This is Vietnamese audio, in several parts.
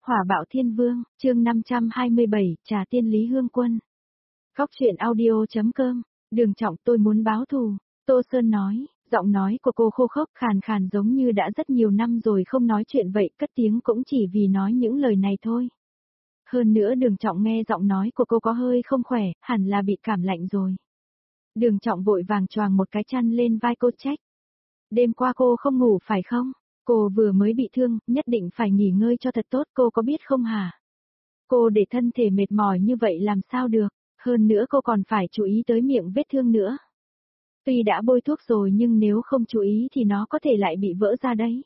Hỏa bạo thiên vương, chương 527, trà tiên Lý Hương Quân. Góc truyện audio.com, Đường Trọng tôi muốn báo thù, Tô Sơn nói, giọng nói của cô khô khốc khàn khàn giống như đã rất nhiều năm rồi không nói chuyện vậy, cất tiếng cũng chỉ vì nói những lời này thôi. Hơn nữa Đường Trọng nghe giọng nói của cô có hơi không khỏe, hẳn là bị cảm lạnh rồi. Đường Trọng vội vàng choàng một cái chăn lên vai cô trách. Đêm qua cô không ngủ phải không? Cô vừa mới bị thương, nhất định phải nghỉ ngơi cho thật tốt, cô có biết không hả? Cô để thân thể mệt mỏi như vậy làm sao được, hơn nữa cô còn phải chú ý tới miệng vết thương nữa. Tuy đã bôi thuốc rồi nhưng nếu không chú ý thì nó có thể lại bị vỡ ra đấy.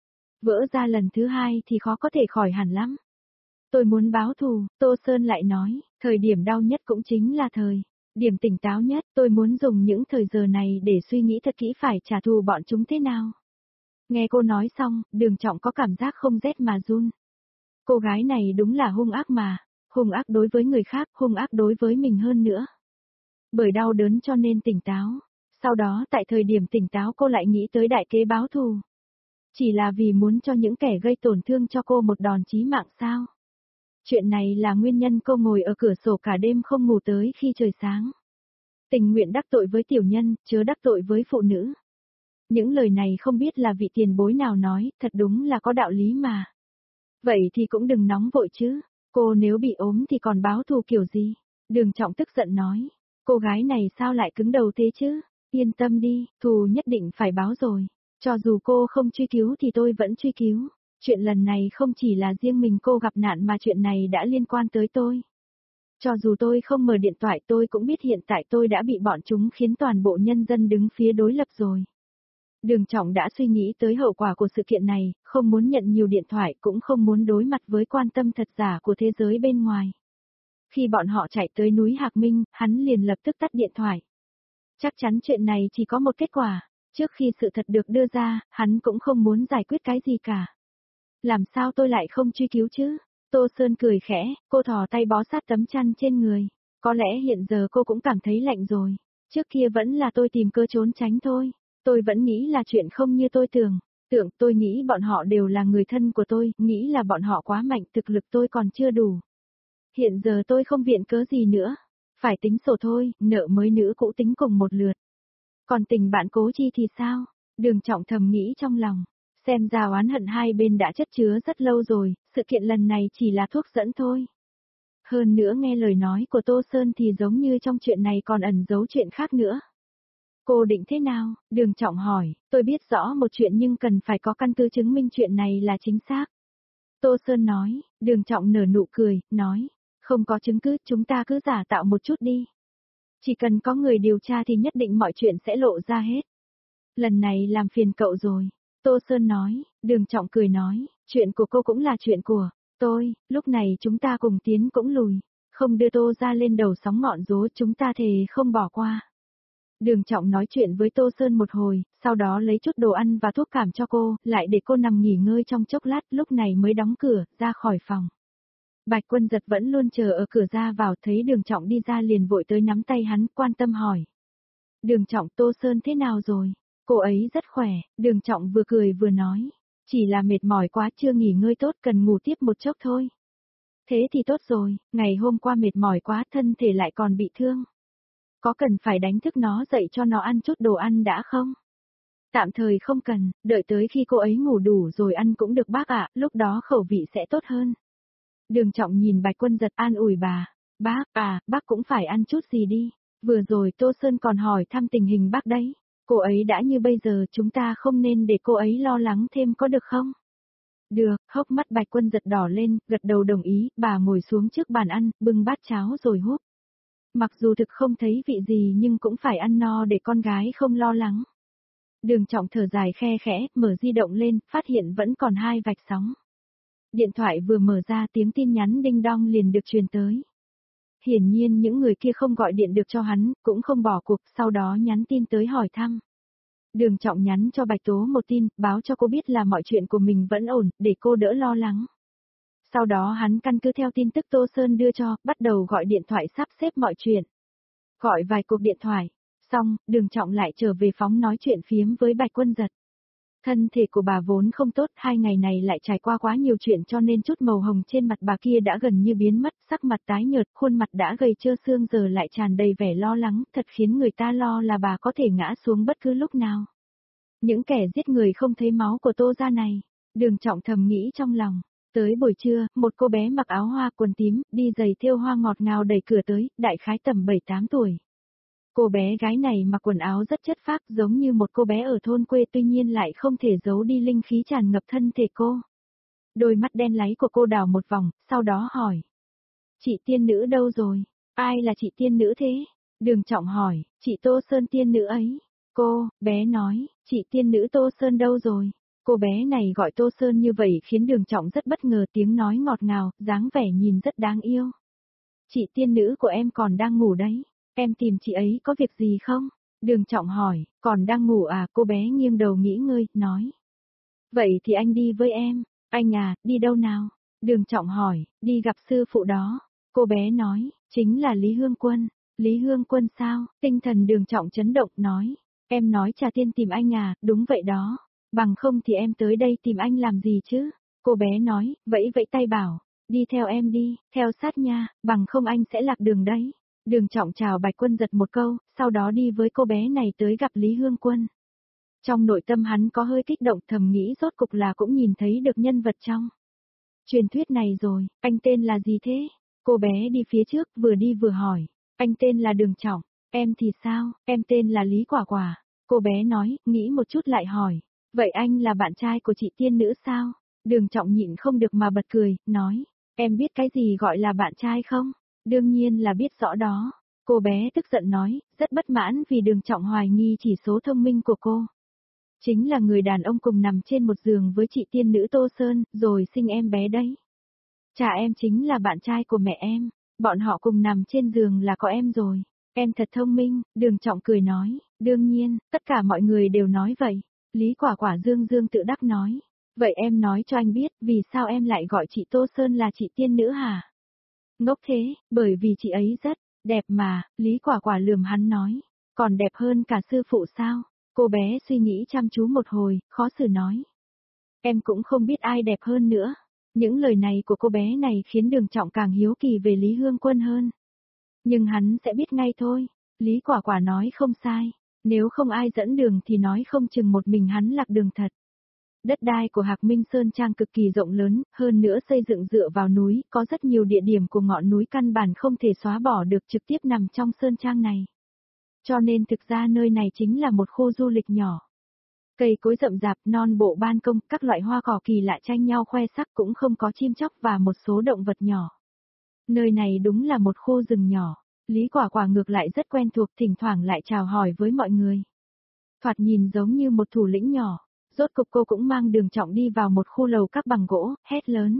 Vỡ ra lần thứ hai thì khó có thể khỏi hẳn lắm. Tôi muốn báo thù, Tô Sơn lại nói, thời điểm đau nhất cũng chính là thời điểm tỉnh táo nhất, tôi muốn dùng những thời giờ này để suy nghĩ thật kỹ phải trả thù bọn chúng thế nào. Nghe cô nói xong, Đường Trọng có cảm giác không rét mà run. Cô gái này đúng là hung ác mà, hung ác đối với người khác, hung ác đối với mình hơn nữa. Bởi đau đớn cho nên tỉnh táo, sau đó tại thời điểm tỉnh táo cô lại nghĩ tới đại kế báo thù. Chỉ là vì muốn cho những kẻ gây tổn thương cho cô một đòn chí mạng sao? Chuyện này là nguyên nhân cô ngồi ở cửa sổ cả đêm không ngủ tới khi trời sáng. Tình nguyện đắc tội với tiểu nhân, chớ đắc tội với phụ nữ. Những lời này không biết là vị tiền bối nào nói, thật đúng là có đạo lý mà. Vậy thì cũng đừng nóng vội chứ, cô nếu bị ốm thì còn báo thù kiểu gì? Đường Trọng tức giận nói, cô gái này sao lại cứng đầu thế chứ? Yên tâm đi, thù nhất định phải báo rồi. Cho dù cô không truy cứu thì tôi vẫn truy cứu. Chuyện lần này không chỉ là riêng mình cô gặp nạn mà chuyện này đã liên quan tới tôi. Cho dù tôi không mở điện thoại tôi cũng biết hiện tại tôi đã bị bọn chúng khiến toàn bộ nhân dân đứng phía đối lập rồi. Đường Trọng đã suy nghĩ tới hậu quả của sự kiện này, không muốn nhận nhiều điện thoại cũng không muốn đối mặt với quan tâm thật giả của thế giới bên ngoài. Khi bọn họ chạy tới núi Hạc Minh, hắn liền lập tức tắt điện thoại. Chắc chắn chuyện này chỉ có một kết quả, trước khi sự thật được đưa ra, hắn cũng không muốn giải quyết cái gì cả. Làm sao tôi lại không truy cứu chứ? Tô Sơn cười khẽ, cô thò tay bó sát tấm chăn trên người. Có lẽ hiện giờ cô cũng cảm thấy lạnh rồi. Trước kia vẫn là tôi tìm cơ trốn tránh thôi. Tôi vẫn nghĩ là chuyện không như tôi tưởng. Tôi nghĩ bọn họ đều là người thân của tôi, nghĩ là bọn họ quá mạnh, thực lực tôi còn chưa đủ. Hiện giờ tôi không viện cớ gì nữa. Phải tính sổ thôi, nợ mới nữ cũ tính cùng một lượt. Còn tình bạn Cố Chi thì sao? Đường Trọng thầm nghĩ trong lòng. Xem ra oán hận hai bên đã chất chứa rất lâu rồi, sự kiện lần này chỉ là thuốc dẫn thôi. Hơn nữa nghe lời nói của Tô Sơn thì giống như trong chuyện này còn ẩn giấu chuyện khác nữa. Cô định thế nào? Đường Trọng hỏi, tôi biết rõ một chuyện nhưng cần phải có căn cứ chứng minh chuyện này là chính xác. Tô Sơn nói, Đường Trọng nở nụ cười, nói, không có chứng cứ chúng ta cứ giả tạo một chút đi. Chỉ cần có người điều tra thì nhất định mọi chuyện sẽ lộ ra hết. Lần này làm phiền cậu rồi. Tô Sơn nói, Đường Trọng cười nói, chuyện của cô cũng là chuyện của tôi, lúc này chúng ta cùng tiến cũng lùi, không đưa Tô ra lên đầu sóng ngọn gió chúng ta thề không bỏ qua. Đường Trọng nói chuyện với Tô Sơn một hồi, sau đó lấy chút đồ ăn và thuốc cảm cho cô, lại để cô nằm nghỉ ngơi trong chốc lát, lúc này mới đóng cửa, ra khỏi phòng. Bạch Quân Giật vẫn luôn chờ ở cửa ra vào, thấy Đường Trọng đi ra liền vội tới nắm tay hắn, quan tâm hỏi. Đường Trọng, Tô Sơn thế nào rồi? Cô ấy rất khỏe, Đường Trọng vừa cười vừa nói. Chỉ là mệt mỏi quá chưa nghỉ ngơi tốt cần ngủ tiếp một chốc thôi. Thế thì tốt rồi, ngày hôm qua mệt mỏi quá thân thể lại còn bị thương. Có cần phải đánh thức nó dậy cho nó ăn chút đồ ăn đã không? Tạm thời không cần, đợi tới khi cô ấy ngủ đủ rồi ăn cũng được bác ạ, lúc đó khẩu vị sẽ tốt hơn. Đường Trọng nhìn Bạch Quân Giật an ủi bà. Bác cũng phải ăn chút gì đi. Vừa rồi Tô Sơn còn hỏi thăm tình hình bác đấy. Cô ấy đã như bây giờ chúng ta không nên để cô ấy lo lắng thêm có được không? Được, hốc mắt Bạch Quân Giật đỏ lên, gật đầu đồng ý, bà ngồi xuống trước bàn ăn, bưng bát cháo rồi húp. Mặc dù thực không thấy vị gì nhưng cũng phải ăn no để con gái không lo lắng. Đường Trọng thở dài khe khẽ, mở di động lên, phát hiện vẫn còn 2 vạch sóng. Điện thoại vừa mở ra tiếng tin nhắn đinh đong liền được truyền tới. Hiển nhiên những người kia không gọi điện được cho hắn, cũng không bỏ cuộc, sau đó nhắn tin tới hỏi thăm. Đường Trọng nhắn cho Bạch Tố một tin, báo cho cô biết là mọi chuyện của mình vẫn ổn, để cô đỡ lo lắng. Sau đó hắn căn cứ theo tin tức Tô Sơn đưa cho, bắt đầu gọi điện thoại sắp xếp mọi chuyện. Gọi vài cuộc điện thoại, xong, Đường Trọng lại trở về phóng nói chuyện phiếm với Bạch Quân Giật. Thân thể của bà vốn không tốt, 2 ngày này lại trải qua quá nhiều chuyện cho nên chút màu hồng trên mặt bà kia đã gần như biến mất, sắc mặt tái nhợt, khuôn mặt đã gầy trơ xương giờ lại tràn đầy vẻ lo lắng, thật khiến người ta lo là bà có thể ngã xuống bất cứ lúc nào. Những kẻ giết người không thấy máu của Tô gia này, Đường Trọng thầm nghĩ trong lòng. Tới buổi trưa, một cô bé mặc áo hoa quần tím, đi giày thêu hoa ngọt ngào đẩy cửa tới, đại khái tầm 7-8 tuổi. Cô bé gái này mặc quần áo rất chất phác giống như một cô bé ở thôn quê tuy nhiên lại không thể giấu đi linh khí tràn ngập thân thể cô. Đôi mắt đen láy của cô đảo một vòng, sau đó hỏi. Chị tiên nữ đâu rồi? Ai là chị tiên nữ thế? Đường Trọng hỏi, chị Tô Sơn tiên nữ ấy. Cô, bé nói, chị tiên nữ Tô Sơn đâu rồi? Cô bé này gọi Tô Sơn như vậy khiến Đường Trọng rất bất ngờ, tiếng nói ngọt ngào, dáng vẻ nhìn rất đáng yêu. Chị tiên nữ của em còn đang ngủ đấy. Em tìm chị ấy có việc gì không? Đường Trọng hỏi, còn đang ngủ à? Cô bé nghiêng đầu nghỉ ngơi, nói. Vậy thì anh đi với em. Anh à, đi đâu nào? Đường Trọng hỏi, đi gặp sư phụ đó. Cô bé nói, chính là Lý Hương Quân. Lý Hương Quân sao? Tinh thần Đường Trọng chấn động, nói. Em nói Trà Tiên tìm anh à? Đúng vậy đó. Bằng không thì em tới đây tìm anh làm gì chứ? Cô bé nói, vẫy vẫy tay bảo. Đi theo em đi, theo sát nha, bằng không anh sẽ lạc đường đấy. Đường Trọng chào Bạch Quân Giật một câu, sau đó đi với cô bé này tới gặp Lý Hương Quân. Trong nội tâm hắn có hơi kích động, thầm nghĩ rốt cục là cũng nhìn thấy được nhân vật trong truyền thuyết này rồi. Anh tên là gì thế? Cô bé đi phía trước, vừa đi vừa hỏi. Anh tên là Đường Trọng. Em thì sao? Em tên là Lý Quả Quả. Cô bé nói, nghĩ một chút lại hỏi. Vậy anh là bạn trai của chị tiên nữ sao? Đường Trọng nhịn không được mà bật cười, nói. Em biết cái gì gọi là bạn trai không? Đương nhiên là biết rõ đó. Cô bé tức giận nói, rất bất mãn vì Đường Trọng hoài nghi chỉ số thông minh của cô. Chính là người đàn ông cùng nằm trên một giường với chị tiên nữ Tô Sơn, rồi sinh em bé đấy. Chả em chính là bạn trai của mẹ em, bọn họ cùng nằm trên giường là có em rồi. Em thật thông minh, Đường Trọng cười nói, đương nhiên, tất cả mọi người đều nói vậy. Lý Quả Quả dương dương tự đắc nói. Vậy em nói cho anh biết, vì sao em lại gọi chị Tô Sơn là chị tiên nữ hả? Ngốc thế, bởi vì chị ấy rất đẹp mà, Lý Quả Quả lườm hắn nói. Còn đẹp hơn cả sư phụ sao? Cô bé suy nghĩ chăm chú một hồi, khó xử nói. Em cũng không biết ai đẹp hơn nữa. Những lời này của cô bé này khiến Đường Trọng càng hiếu kỳ về Lý Hương Quân hơn. Nhưng hắn sẽ biết ngay thôi. Lý Quả Quả nói không sai. Nếu không ai dẫn đường thì nói không chừng một mình hắn lạc đường thật. Đất đai của Hạc Minh Sơn Trang cực kỳ rộng lớn, hơn nữa xây dựng dựa vào núi, có rất nhiều địa điểm của ngọn núi căn bản không thể xóa bỏ được trực tiếp nằm trong Sơn Trang này. Cho nên thực ra nơi này chính là một khu du lịch nhỏ. Cây cối rậm rạp, non bộ ban công, các loại hoa cỏ kỳ lạ tranh nhau khoe sắc cũng không có chim chóc và một số động vật nhỏ. Nơi này đúng là một khu rừng nhỏ. Lý Quả Quả ngược lại rất quen thuộc, thỉnh thoảng lại chào hỏi với mọi người. Thoạt nhìn giống như một thủ lĩnh nhỏ. Rốt cục cô cũng mang Đường Trọng đi vào một khu lầu các bằng gỗ, hét lớn.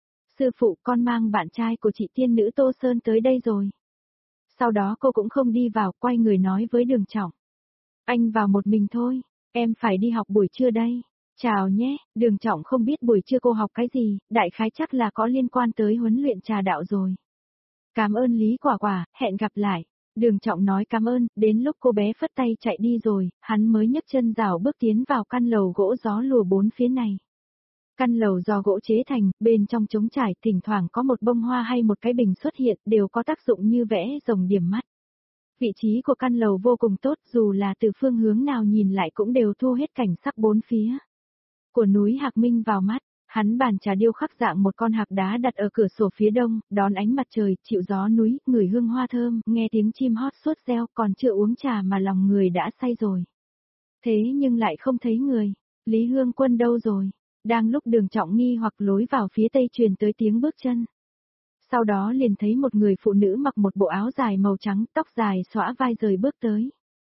Sư phụ, con mang bạn trai của chị tiên nữ Tô Sơn tới đây rồi. Sau đó cô cũng không đi vào, quay người nói với Đường Trọng. Anh vào một mình thôi, em phải đi học buổi trưa đây. Chào nhé, Đường Trọng không biết buổi trưa cô học cái gì, đại khái chắc là có liên quan tới huấn luyện trà đạo rồi. Cảm ơn Lý Quả Quả, hẹn gặp lại. Đường Trọng nói cảm ơn, đến lúc cô bé phất tay chạy đi rồi, hắn mới nhấc chân rảo bước tiến vào căn lầu gỗ gió lùa bốn phía này. Căn lầu do gỗ chế thành, bên trong trống trải, thỉnh thoảng có một bông hoa hay một cái bình xuất hiện, đều có tác dụng như vẽ rồng điểm mắt. Vị trí của căn lầu vô cùng tốt, dù là từ phương hướng nào nhìn lại cũng đều thu hết cảnh sắc bốn phía của núi Hạc Minh vào mắt. Hắn bàn trà điêu khắc dạng một con hạc đá đặt ở cửa sổ phía đông, đón ánh mặt trời, chịu gió núi, ngửi hương hoa thơm, nghe tiếng chim hót suốt reo, còn chưa uống trà mà lòng người đã say rồi. Thế nhưng lại không thấy người. Lý Hương Quân đâu rồi? Đang lúc Đường Trọng nghi hoặc lối vào phía tây truyền tới tiếng bước chân. Sau đó liền thấy một người phụ nữ mặc một bộ áo dài màu trắng, tóc dài xõa vai rời bước tới.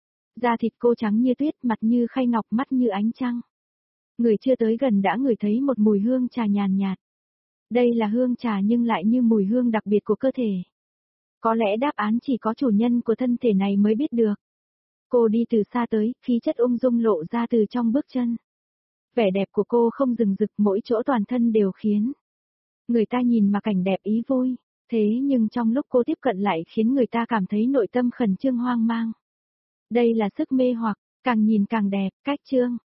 Da thịt cô trắng như tuyết, mặt như khay ngọc, mắt như ánh trăng. Người chưa tới gần đã ngửi thấy một mùi hương trà nhàn nhạt. Đây là hương trà nhưng lại như mùi hương đặc biệt của cơ thể. Có lẽ đáp án chỉ có chủ nhân của thân thể này mới biết được. Cô đi từ xa tới, khí chất ung dung lộ ra từ trong bước chân. Vẻ đẹp của cô không rừng rực, mỗi chỗ toàn thân đều khiến người ta nhìn mà cảnh đẹp ý vui. Thế nhưng trong lúc cô tiếp cận lại khiến người ta cảm thấy nội tâm khẩn trương hoang mang. Đây là sức mê hoặc, càng nhìn càng đẹp, cách trương.